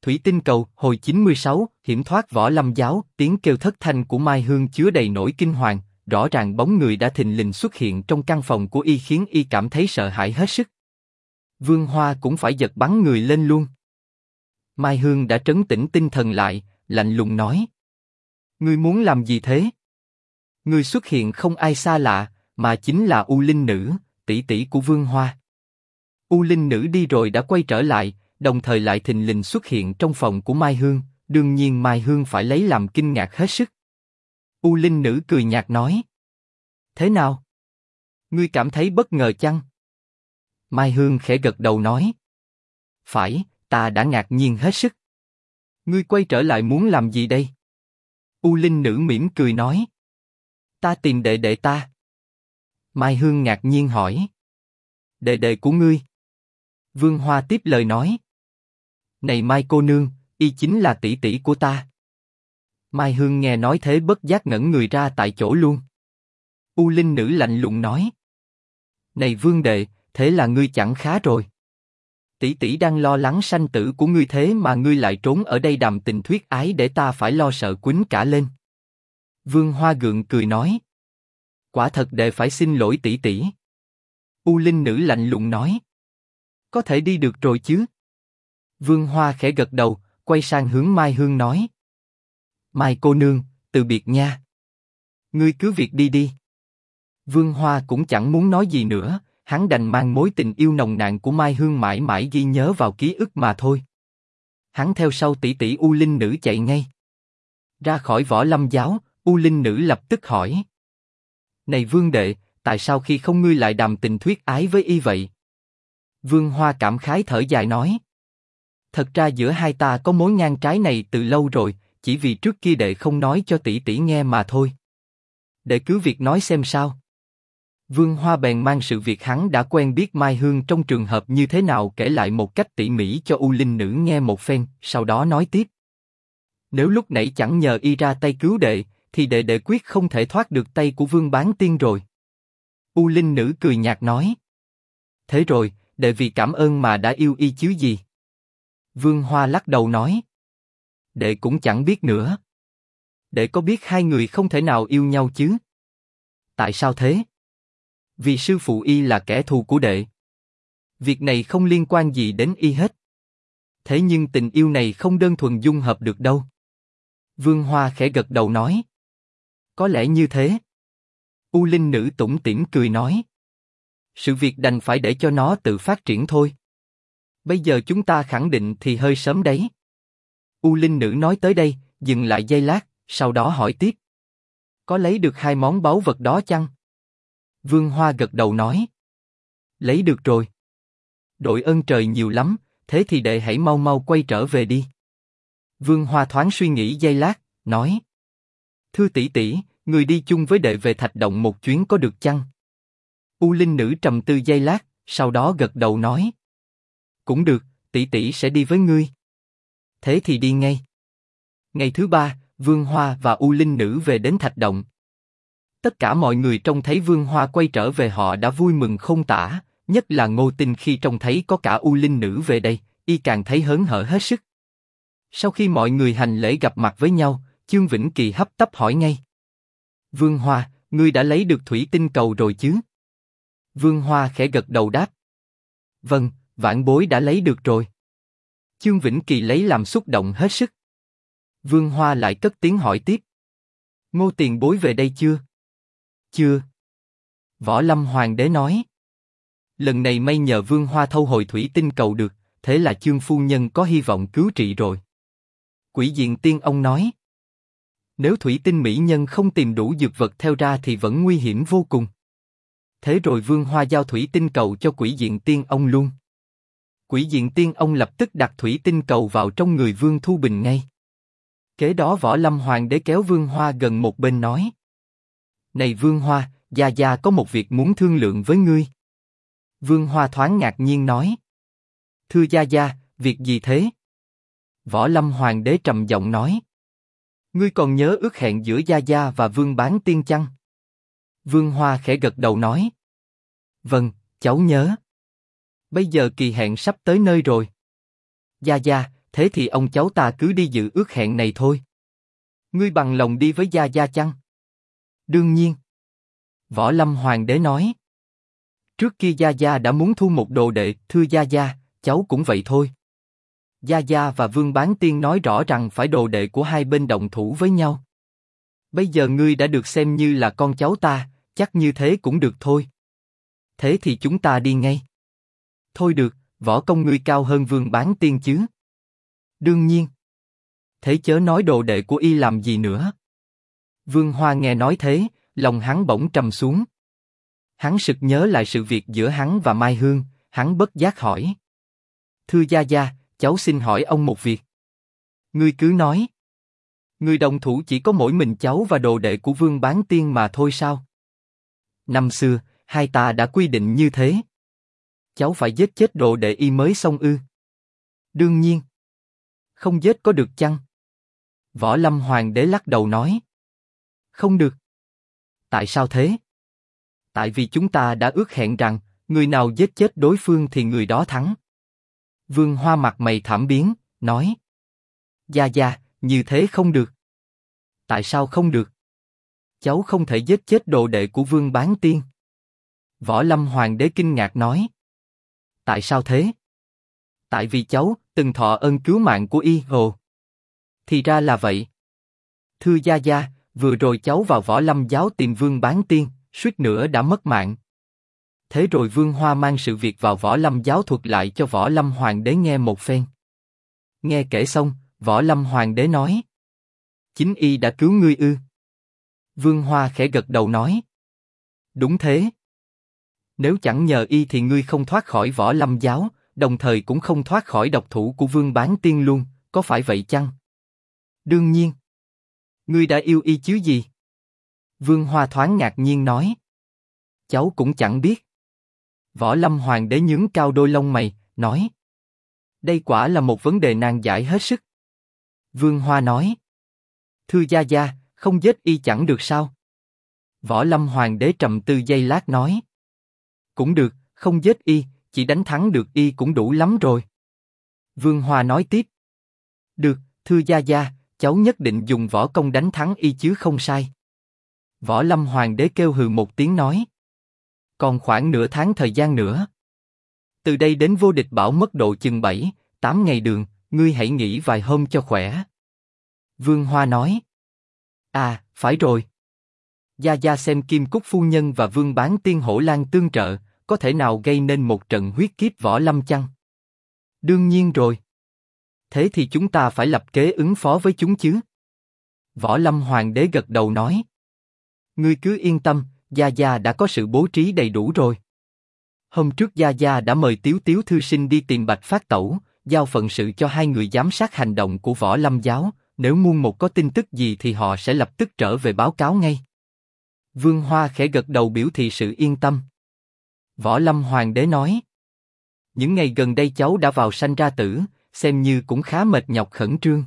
Thủy tinh cầu, hồi 96, hiểm thoát Võ Lâm giáo, tiếng kêu thất thanh của Mai Hương chứa đầy nỗi kinh hoàng, rõ ràng bóng người đã thình lình xuất hiện trong căn phòng của y khiến y cảm thấy sợ hãi hết sức. Vương Hoa cũng phải giật bắn người lên luôn. Mai Hương đã trấn tĩnh tinh thần lại, lạnh lùng nói: Ngươi muốn làm gì thế? Ngươi xuất hiện không ai xa lạ, mà chính là U Linh Nữ, tỷ tỷ của Vương Hoa. U Linh Nữ đi rồi đã quay trở lại, đồng thời lại thình lình xuất hiện trong phòng của Mai Hương, đương nhiên Mai Hương phải lấy làm kinh ngạc hết sức. U Linh Nữ cười nhạt nói: Thế nào? Ngươi cảm thấy bất ngờ chăng? Mai Hương khẽ gật đầu nói: Phải, ta đã ngạc nhiên hết sức. Ngươi quay trở lại muốn làm gì đây? U Linh Nữ mỉm cười nói: Ta tìm đệ đệ ta. Mai Hương ngạc nhiên hỏi: Đệ đệ của ngươi? Vương Hoa tiếp lời nói: Này Mai cô nương, y chính là tỷ tỷ của ta. Mai Hương nghe nói thế bất giác ngẩn người ra tại chỗ luôn. U Linh Nữ lạnh lùng nói: Này Vương đệ, thế là ngươi chẳng khá rồi. Tỷ tỷ đang lo lắng sanh tử của ngươi thế mà ngươi lại trốn ở đây đàm tình thuyết ái để ta phải lo sợ quýnh cả lên. Vương Hoa gượng cười nói: Quả thật đệ phải xin lỗi tỷ tỷ. U Linh Nữ lạnh lùng nói: Có thể đi được rồi chứ? Vương Hoa khẽ gật đầu, quay sang hướng Mai Hương nói: Mai cô nương, từ biệt nha. Ngươi cứ việc đi đi. Vương Hoa cũng chẳng muốn nói gì nữa, hắn đành mang mối tình yêu nồng nàn của Mai Hương mãi mãi ghi nhớ vào ký ức mà thôi. Hắn theo sau tỷ tỷ U Linh Nữ chạy ngay. Ra khỏi Võ Lâm giáo, U Linh Nữ lập tức hỏi: Này Vương đệ, tại sao khi không ngươi lại đàm tình thuyết ái với y vậy? Vương Hoa cảm khái thở dài nói: Thật ra giữa hai ta có mối ngang trái này từ lâu rồi, chỉ vì trước kia đệ không nói cho tỷ tỷ nghe mà thôi. Đệ cứ việc nói xem sao. Vương Hoa bèn mang sự việc hắn đã quen biết Mai Hương trong trường hợp như thế nào kể lại một cách tỉ mỉ cho U Linh Nữ nghe một phen, sau đó nói tiếp: Nếu lúc nãy chẳng nhờ y ra tay cứu đệ, thì đệ quyết không thể thoát được tay của Vương Bán Tiên rồi. U Linh Nữ cười nhạt nói: Thế rồi, đệ vì cảm ơn mà đã yêu y chứ gì? Vương Hoa lắc đầu nói: Đệ cũng chẳng biết nữa. Đệ có biết hai người không thể nào yêu nhau chứ? Tại sao thế? Vì sư phụ y là kẻ thù của đệ. Việc này không liên quan gì đến y hết. Thế nhưng tình yêu này không đơn thuần dung hợp được đâu. Vương Hoa khẽ gật đầu nói: Có lẽ như thế. U Linh Nữ tủm tỉm cười nói: Sự việc đành phải để cho nó tự phát triển thôi. Bây giờ chúng ta khẳng định thì hơi sớm đấy. U Linh Nữ nói tới đây, dừng lại giây lát, sau đó hỏi tiếp: Có lấy được hai món báu vật đó chăng? Vương Hoa gật đầu nói: Lấy được rồi. Đội ơn trời nhiều lắm, thế thì đệ hãy mau mau quay trở về đi. Vương Hoa thoáng suy nghĩ giây lát, nói: Thưa tỷ tỷ, người đi chung với đệ về Thạch Động một chuyến có được chăng? U Linh Nữ trầm tư giây lát, sau đó gật đầu nói: Cũng được, tỷ tỷ sẽ đi với ngươi. Thế thì đi ngay. Ngày thứ ba, Vương Hoa và U Linh Nữ về đến Thạch Động. Tất cả mọi người trông thấy Vương Hoa quay trở về họ đã vui mừng không tả, nhất là Ngô Tinh khi trông thấy có cả U Linh Nữ về đây, y càng thấy hớn hở hết sức. Sau khi mọi người hành lễ gặp mặt với nhau, Chương Vĩnh Kỳ hấp tấp hỏi ngay: Vương Hoa, ngươi đã lấy được thủy tinh cầu rồi chứ? Vương Hoa khẽ gật đầu đáp: Vâng, vãn bối đã lấy được rồi. Chương Vĩnh Kỳ lấy làm xúc động hết sức. Vương Hoa lại cất tiếng hỏi tiếp: Ngô tiền bối về đây chưa? Chưa. Võ Lâm Hoàng đế nói: Lần này may nhờ Vương Hoa thâu hồi thủy tinh cầu được, thế là Chương phu nhân có hy vọng cứu trị rồi. Quỷ Diện Tiên ông nói: Nếu thủy tinh mỹ nhân không tìm đủ dược vật theo ra thì vẫn nguy hiểm vô cùng. Thế rồi Vương Hoa giao thủy tinh cầu cho Quỷ Diện Tiên ông luôn. Quỷ Diện Tiên ông lập tức đặt thủy tinh cầu vào trong người Vương Thu Bình ngay. Kế đó Võ Lâm Hoàng đế kéo Vương Hoa gần một bên nói: Này Vương Hoa, gia gia có một việc muốn thương lượng với ngươi. Vương Hoa thoáng ngạc nhiên nói: Thưa gia gia, việc gì thế? Võ Lâm Hoàng đế trầm giọng nói: Ngươi còn nhớ ước hẹn giữa gia gia và Vương Bán Tiên chăng? Vương Hoa khẽ gật đầu nói: Vâng, cháu nhớ. Bây giờ kỳ hẹn sắp tới nơi rồi. Gia gia, Thế thì ông cháu ta cứ đi dự ước hẹn này thôi. Ngươi bằng lòng đi với Gia Gia chăng? Đương nhiên. Võ Lâm Hoàng đế nói. Trước kia Gia Gia đã muốn thu một đồ đệ, thưa Gia Gia, cháu cũng vậy thôi. Gia Gia và Vương Bán Tiên nói rõ rằng phải đồ đệ của hai bên động thủ với nhau. Bây giờ ngươi đã được xem như là con cháu ta, chắc như thế cũng được thôi. Thế thì chúng ta đi ngay. Thôi được, võ công ngươi cao hơn Vương Bán Tiên chứ? Đương nhiên. Thế chớ nói đồ đệ của y làm gì nữa. Vương Hoa nghe nói thế, lòng hắn bỗng trầm xuống. Hắn sực nhớ lại sự việc giữa hắn và Mai Hương, hắn bất giác hỏi. Thưa Gia Gia, cháu xin hỏi ông một việc. Ngươi cứ nói. Người đồng thủ chỉ có mỗi mình cháu và đồ đệ của Vương Bán Tiên mà thôi sao? Năm xưa, hai ta đã quy định như thế. Cháu phải giết chết đồ đệ y mới xong ư? Đương nhiên. Không giết có được chăng? Võ Lâm Hoàng đế lắc đầu nói. Không được. Tại sao thế? Tại vì chúng ta đã ước hẹn rằng, người nào giết chết đối phương thì người đó thắng. Vương Hoa mặt mày thảm biến, nói. Gia Gia, như thế không được. Tại sao không được? Cháu không thể giết chết đồ đệ của Vương Bán Tiên. Võ Lâm Hoàng đế kinh ngạc nói. Tại sao thế? Tại vì cháu từng thọ ơn cứu mạng của y. Ồ. Thì ra là vậy. Thưa Gia Gia, vừa rồi cháu vào Võ Lâm giáo tìm Vương Bán Tiên, suýt nữa đã mất mạng. Thế rồi Vương Hoa mang sự việc vào Võ Lâm giáo thuật lại cho Võ Lâm Hoàng đế nghe một phen. Nghe kể xong, Võ Lâm Hoàng đế nói. Chính y đã cứu ngươi ư? Vương Hoa khẽ gật đầu nói. Đúng thế. Nếu chẳng nhờ y thì ngươi không thoát khỏi Võ Lâm giáo, đồng thời cũng không thoát khỏi độc thủ của Vương Bán Tiên luôn, có phải vậy chăng? Đương nhiên. Ngươi đã yêu y chứ gì? Vương Hoa thoáng ngạc nhiên nói. Cháu cũng chẳng biết. Võ Lâm Hoàng đế nhướng cao đôi lông mày, nói. Đây quả là một vấn đề nan giải hết sức. Vương Hoa nói. Thưa Gia Gia, không giết y chẳng được sao? Võ Lâm Hoàng đế trầm tư giây lát nói. Cũng được, không giết y, chỉ đánh thắng được y cũng đủ lắm rồi. Vương Hoa nói tiếp. Được, thưa Gia Gia, cháu nhất định dùng võ công đánh thắng y chứ không sai. Võ Lâm Hoàng đế kêu hừ một tiếng nói. Còn khoảng nửa tháng thời gian nữa. Từ đây đến Vô Địch Bảo mất độ chừng 7-8 ngày đường, ngươi hãy nghỉ vài hôm cho khỏe. Vương Hoa nói. À, phải rồi. Gia Gia xem Kim Cúc Phu Nhân và Vương Bán Tiên Hổ Lan tương trợ, có thể nào gây nên một trận huyết kiếp Võ Lâm chăng? Đương nhiên rồi. Thế thì chúng ta phải lập kế ứng phó với chúng chứ? Võ Lâm Hoàng đế gật đầu nói. Ngươi cứ yên tâm, Gia Gia đã có sự bố trí đầy đủ rồi. Hôm trước Gia Gia đã mời Tiếu Tiếu thư sinh đi tìm Bạch Phát Tẩu, giao phận sự cho hai người giám sát hành động của Võ Lâm giáo, nếu muôn một có tin tức gì thì họ sẽ lập tức trở về báo cáo ngay. Vương Hoa khẽ gật đầu biểu thị sự yên tâm. Võ Lâm Hoàng đế nói. Những ngày gần đây cháu đã vào sanh ra tử, xem như cũng khá mệt nhọc khẩn trương.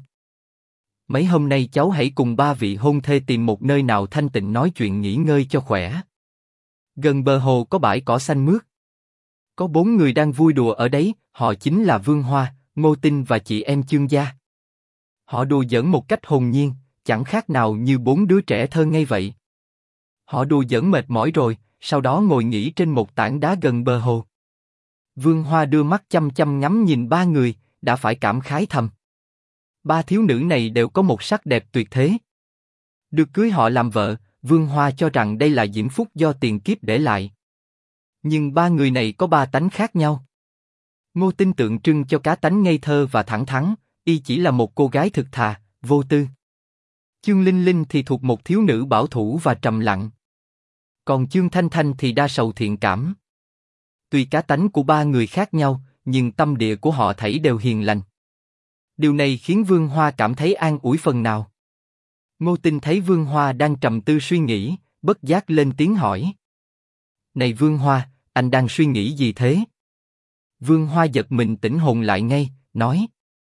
Mấy hôm nay cháu hãy cùng ba vị hôn thê tìm một nơi nào thanh tịnh nói chuyện nghỉ ngơi cho khỏe. Gần bờ hồ có bãi cỏ xanh mướt. Có 4 người đang vui đùa ở đấy, họ chính là Vương Hoa, Ngô Tinh và chị em Chương Gia. Họ đùa giỡn một cách hồn nhiên, chẳng khác nào như 4 đứa trẻ thơ ngây vậy. Họ đùa giỡn mệt mỏi rồi, sau đó ngồi nghỉ trên một tảng đá gần bờ hồ. Vương Hoa đưa mắt chăm chăm ngắm nhìn ba người, đã phải cảm khái thầm. Ba thiếu nữ này đều có một sắc đẹp tuyệt thế. Được cưới họ làm vợ, Vương Hoa cho rằng đây là diễm phúc do tiền kiếp để lại. Nhưng ba người này có ba tánh khác nhau. Ngô Tinh tượng trưng cho cá tánh ngây thơ và thẳng thắn, y chỉ là một cô gái thực thà, vô tư. Chương Linh Linh thì thuộc một thiếu nữ bảo thủ và trầm lặng. Còn Chương Thanh Thanh thì đa sầu thiện cảm. Tuy cá tánh của ba người khác nhau, nhưng tâm địa của họ thảy đều hiền lành. Điều này khiến Vương Hoa cảm thấy an ủi phần nào. Ngô Tinh thấy Vương Hoa đang trầm tư suy nghĩ, bất giác lên tiếng hỏi. Này Vương Hoa, anh đang suy nghĩ gì thế? Vương Hoa giật mình tỉnh hồn lại ngay, nói.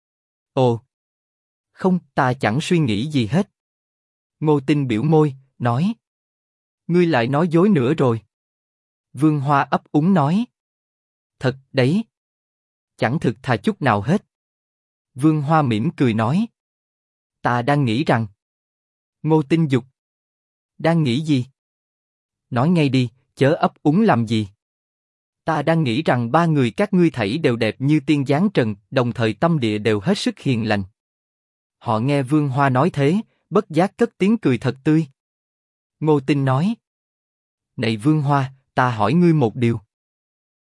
Ồ! Không, ta chẳng suy nghĩ gì hết. Ngô Tinh biểu môi, nói. Ngươi lại nói dối nữa rồi. Vương Hoa ấp úng nói. Thật đấy. Chẳng thực thà chút nào hết. Vương Hoa mỉm cười nói. Ta đang nghĩ rằng. Ngô Tinh Dục. Đang nghĩ gì? Nói ngay đi, chớ ấp úng làm gì. Ta đang nghĩ rằng ba người các ngươi thảy đều đẹp như tiên dáng trần, đồng thời tâm địa đều hết sức hiền lành. Họ nghe Vương Hoa nói thế, bất giác cất tiếng cười thật tươi. Ngô Tinh nói. Này Vương Hoa, ta hỏi ngươi một điều.